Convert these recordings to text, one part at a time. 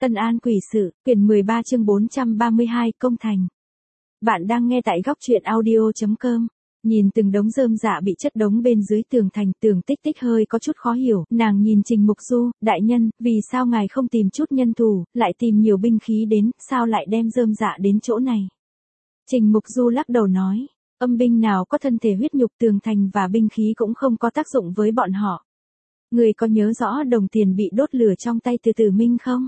Tân An Quỷ Sự, quyển 13 chương 432 Công Thành. Bạn đang nghe tại góc truyện audio.com. Nhìn từng đống rơm rạ bị chất đống bên dưới tường thành, Tưởng Tích Tích hơi có chút khó hiểu, nàng nhìn Trình Mục Du, đại nhân, vì sao ngài không tìm chút nhân thủ, lại tìm nhiều binh khí đến, sao lại đem rơm rạ đến chỗ này? Trình Mục Du lắc đầu nói, âm binh nào có thân thể huyết nhục, tường thành và binh khí cũng không có tác dụng với bọn họ. Người có nhớ rõ đồng tiền bị đốt lửa trong tay từ Tử Minh không?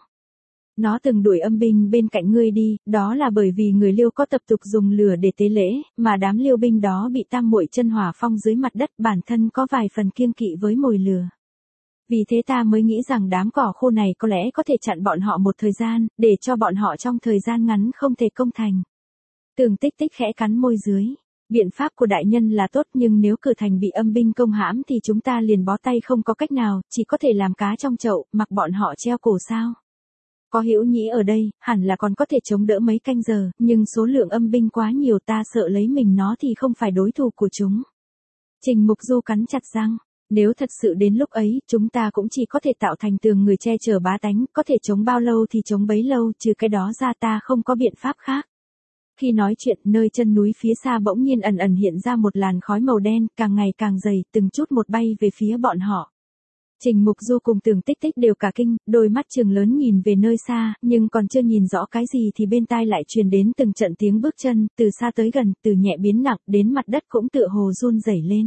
Nó từng đuổi âm binh bên cạnh ngươi đi, đó là bởi vì người Liêu có tập tục dùng lửa để tế lễ, mà đám Liêu binh đó bị tam muội chân hỏa phong dưới mặt đất, bản thân có vài phần kiêng kỵ với mồi lửa. Vì thế ta mới nghĩ rằng đám cỏ khô này có lẽ có thể chặn bọn họ một thời gian, để cho bọn họ trong thời gian ngắn không thể công thành. Tưởng Tích Tích khẽ cắn môi dưới. Biện pháp của đại nhân là tốt, nhưng nếu cửa thành bị âm binh công hãm thì chúng ta liền bó tay không có cách nào, chỉ có thể làm cá trong chậu, mặc bọn họ treo cổ sao? Có Hữu Nhĩ ở đây, hẳn là còn có thể chống đỡ mấy canh giờ, nhưng số lượng âm binh quá nhiều, ta sợ lấy mình nó thì không phải đối thủ của chúng. Trình Mục Du cắn chặt răng, nếu thật sự đến lúc ấy, chúng ta cũng chỉ có thể tạo thành tường người che chở bá tánh, có thể chống bao lâu thì chống bấy lâu, trừ cái đó ra ta không có biện pháp khác. Khi nói chuyện, nơi chân núi phía xa bỗng nhiên ẩn ẩn hiện ra một làn khói màu đen, càng ngày càng dày, từng chút một bay về phía bọn họ. Trình Mục Du cùng Tưởng Tích Tích đều cả kinh, đôi mắt trừng lớn nhìn về nơi xa, nhưng còn chưa nhìn rõ cái gì thì bên tai lại truyền đến từng trận tiếng bước chân, từ xa tới gần, từ nhẹ biến nặng, đến mặt đất cũng tựa hồ run rẩy lên.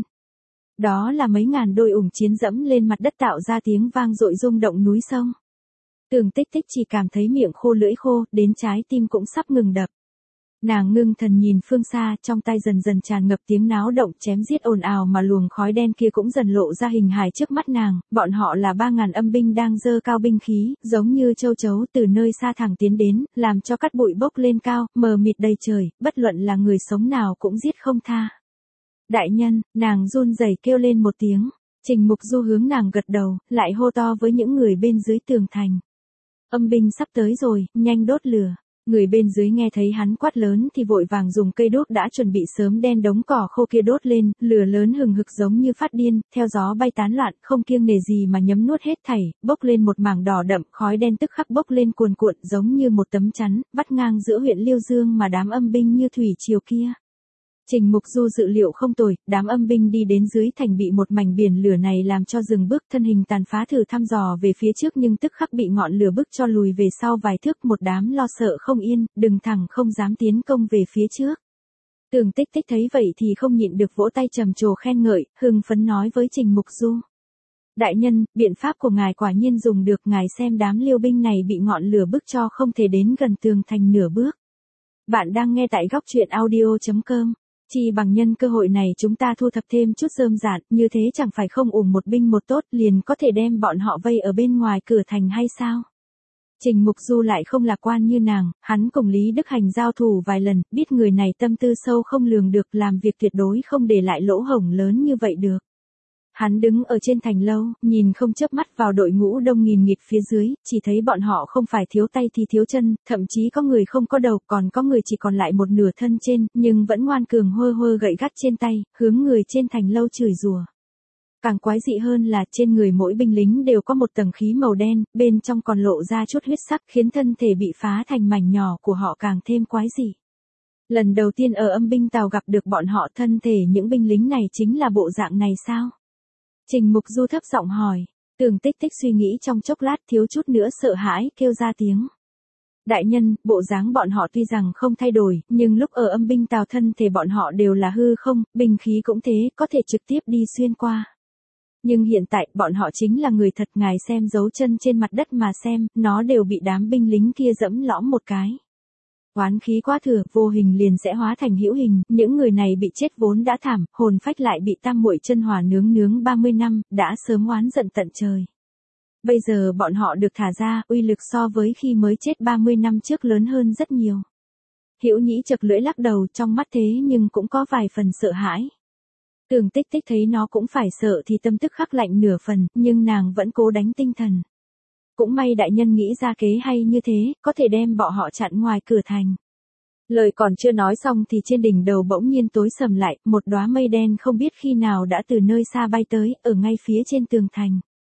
Đó là mấy ngàn đôi ủng chiến dẫm lên mặt đất tạo ra tiếng vang dội rung động núi sông. Tưởng Tích Tích chỉ cảm thấy miệng khô lưỡi khô, đến trái tim cũng sắp ngừng đập. Nàng ngưng thần nhìn phương xa, trong tai dần dần tràn ngập tiếng náo động chém giết ồn ào, mà luồng khói đen kia cũng dần lộ ra hình hài trước mắt nàng, bọn họ là 3.000 âm binh đang giơ cao binh khí, giống như châu chấu từ nơi xa thẳng tiến đến, làm cho cát bụi bốc lên cao, mờ mịt đầy trời, bất luận là người sống nào cũng giết không tha. Đại nhân, nàng run rẩy kêu lên một tiếng, Trình Mục Du hướng nàng gật đầu, lại hô to với những người bên dưới tường thành. Âm binh sắp tới rồi, nhanh đốt lửa. Người bên dưới nghe thấy hắn quát lớn thì vội vàng dùng cây đuốc đã chuẩn bị sớm đen đống cỏ khô kia đốt lên, lửa lớn hừng hực giống như phát điên, theo gió bay tán loạn, không kiêng nể gì mà nhấm nuốt hết thảy, bốc lên một mảng đỏ đậm, khói đen tức khắc bốc lên cuồn cuộn giống như một tấm chắn, vắt ngang giữa huyện Liêu Dương mà đám âm binh như thủy triều kia. Trình Mục Du dự liệu không tồi, đám âm binh đi đến dưới thành bị một mảnh biển lửa này làm cho dừng bước, thân hình tàn phá thử thăm dò về phía trước nhưng tức khắc bị ngọn lửa bức cho lùi về sau vài thước, một đám lo sợ không yên, đứng thẳng không dám tiến công về phía trước. Tưởng Tích Tích thấy vậy thì không nhịn được vỗ tay trầm trồ khen ngợi, hưng phấn nói với Trình Mục Du. Đại nhân, biện pháp của ngài quả nhiên dùng được, ngài xem đám Liêu binh này bị ngọn lửa bức cho không thể đến gần tường thành nửa bước. Bạn đang nghe tại góc truyện audio.com. Chỉ bằng nhân cơ hội này chúng ta thu thập thêm chút rơm rạ, như thế chẳng phải không ủng một binh một tốt, liền có thể đem bọn họ vây ở bên ngoài cửa thành hay sao? Trình Mục Du lại không lạc quan như nàng, hắn cùng Lý Đức Hành giao thủ vài lần, biết người này tâm tư sâu không lường được, làm việc tuyệt đối không để lại lỗ hổng lớn như vậy được. Hắn đứng ở trên thành lâu, nhìn không chớp mắt vào đội ngũ đông nghìn nghịt phía dưới, chỉ thấy bọn họ không phải thiếu tay thì thiếu chân, thậm chí có người không có đầu, còn có người chỉ còn lại một nửa thân trên, nhưng vẫn ngoan cường hơ hơ gậy gắt trên tay, hướng người trên thành lâu chửi rủa. Càng quái dị hơn là trên người mỗi binh lính đều có một tầng khí màu đen, bên trong còn lộ ra chút huyết sắc, khiến thân thể bị phá thành mảnh nhỏ của họ càng thêm quái dị. Lần đầu tiên ở âm binh tàu gặp được bọn họ, thân thể những binh lính này chính là bộ dạng này sao? Trình Mục Du thấp giọng hỏi, Tưởng Tích Tích suy nghĩ trong chốc lát thiếu chút nữa sợ hãi, kêu ra tiếng. Đại nhân, bộ dáng bọn họ tuy rằng không thay đổi, nhưng lúc ở âm binh tàu thân thể bọn họ đều là hư không, binh khí cũng thế, có thể trực tiếp đi xuyên qua. Nhưng hiện tại, bọn họ chính là người thật, ngài xem dấu chân trên mặt đất mà xem, nó đều bị đám binh lính kia dẫm lõm một cái. Oán khí quá thừa, vô hình liền sẽ hóa thành hữu hình, những người này bị chết vốn đã thảm, hồn phách lại bị tam muội chân hỏa nướng 30 năm, đã sớm oán giận tận trời. Bây giờ bọn họ được thả ra, uy lực so với khi mới chết 30 năm trước lớn hơn rất nhiều. Hữu Nhĩ chật lưỡi lắc đầu, trong mắt thế nhưng cũng có vài phần sợ hãi. Tưởng Tích Tích thấy nó cũng phải sợ thì tâm tức khắc lạnh nửa phần, nhưng nàng vẫn cố đánh tinh thần. Cũng may đại nhân nghĩ ra kế hay như thế, có thể đem bọn họ chặn ngoài cửa thành. Lời còn chưa nói xong thì trên đỉnh đầu bỗng nhiên tối sầm lại, một đóa mây đen không biết khi nào đã từ nơi xa bay tới, ở ngay phía trên tường thành.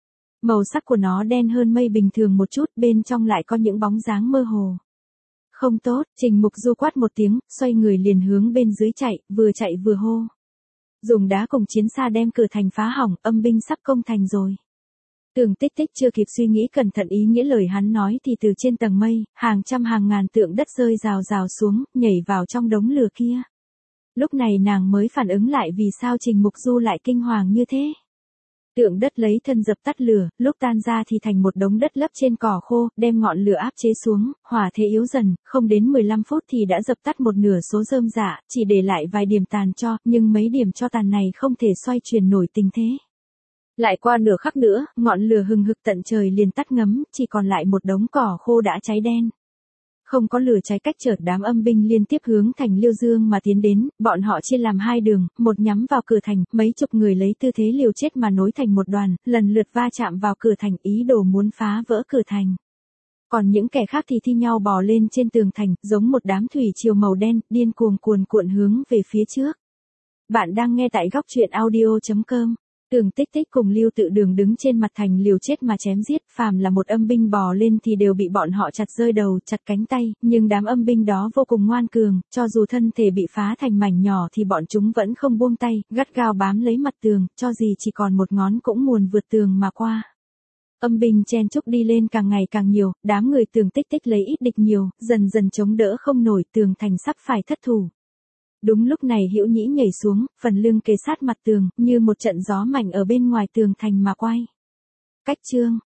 Màu sắc của nó đen hơn mây bình thường một chút, bên trong lại có những bóng dáng mơ hồ. Không tốt, Trình Mục Du quát một tiếng, xoay người liền hướng bên dưới chạy vừa hô. Dùng đá cùng chiến xa đem cửa thành phá hỏng, âm binh sắp công thành rồi. Tường Tích Tích chưa kịp suy nghĩ cẩn thận ý nghĩa lời hắn nói thì từ trên tầng mây, hàng trăm hàng ngàn tượng đất rơi rào rào xuống, nhảy vào trong đống lửa kia. Lúc này nàng mới phản ứng lại vì sao Trình Mục Du lại kinh hoàng như thế. Tượng đất lấy thân dập tắt lửa, lúc tan ra thì thành một đống đất lấp trên cỏ khô, đem ngọn lửa áp chế xuống, hỏa thế yếu dần, không đến 15 phút thì đã dập tắt một nửa số rơm rạ, chỉ để lại vài điểm tàn tro, nhưng mấy điểm tro tàn này không thể xoay chuyển nổi tình thế. Lại qua nửa khắc nữa, ngọn lửa hừng hực tận trời liền tắt ngấm, chỉ còn lại một đống cỏ khô đã cháy đen. Không có lửa cháy cách chợt đám âm binh liên tiếp hướng thành Liêu Dương mà tiến đến, bọn họ chia làm hai đường, một nhắm vào cửa thành, mấy chục người lấy tư thế liều chết mà nối thành một đoàn, lần lượt va chạm vào cửa thành ý đồ muốn phá vỡ cửa thành. Còn những kẻ khác thì thi nhau bò lên trên tường thành, giống một đám thủy triều màu đen, điên cuồng cuồn cuộn hướng về phía trước. Bạn đang nghe tại góc truyện audio.com. Tường Tích Tích cùng Lưu Tự Đường đứng trên mặt thành liều chết mà chém giết, phàm là một âm binh bò lên thì đều bị bọn họ chặt rơi đầu, chặt cánh tay, nhưng đám âm binh đó vô cùng ngoan cường, cho dù thân thể bị phá thành mảnh nhỏ thì bọn chúng vẫn không buông tay, gắt gao bám lấy mặt tường, cho gì chỉ còn một ngón cũng muốn vượt tường mà qua. Âm binh chen chúc đi lên càng ngày càng nhiều, đám người Tường Tích Tích lấy ít địch nhiều, dần dần chống đỡ không nổi, tường thành sắp phải thất thủ. Đúng lúc này Hữu Nhĩ nhảy xuống, phần lưng kề sát mặt tường, như một trận gió mạnh ở bên ngoài tường thành mà quay. Cách chương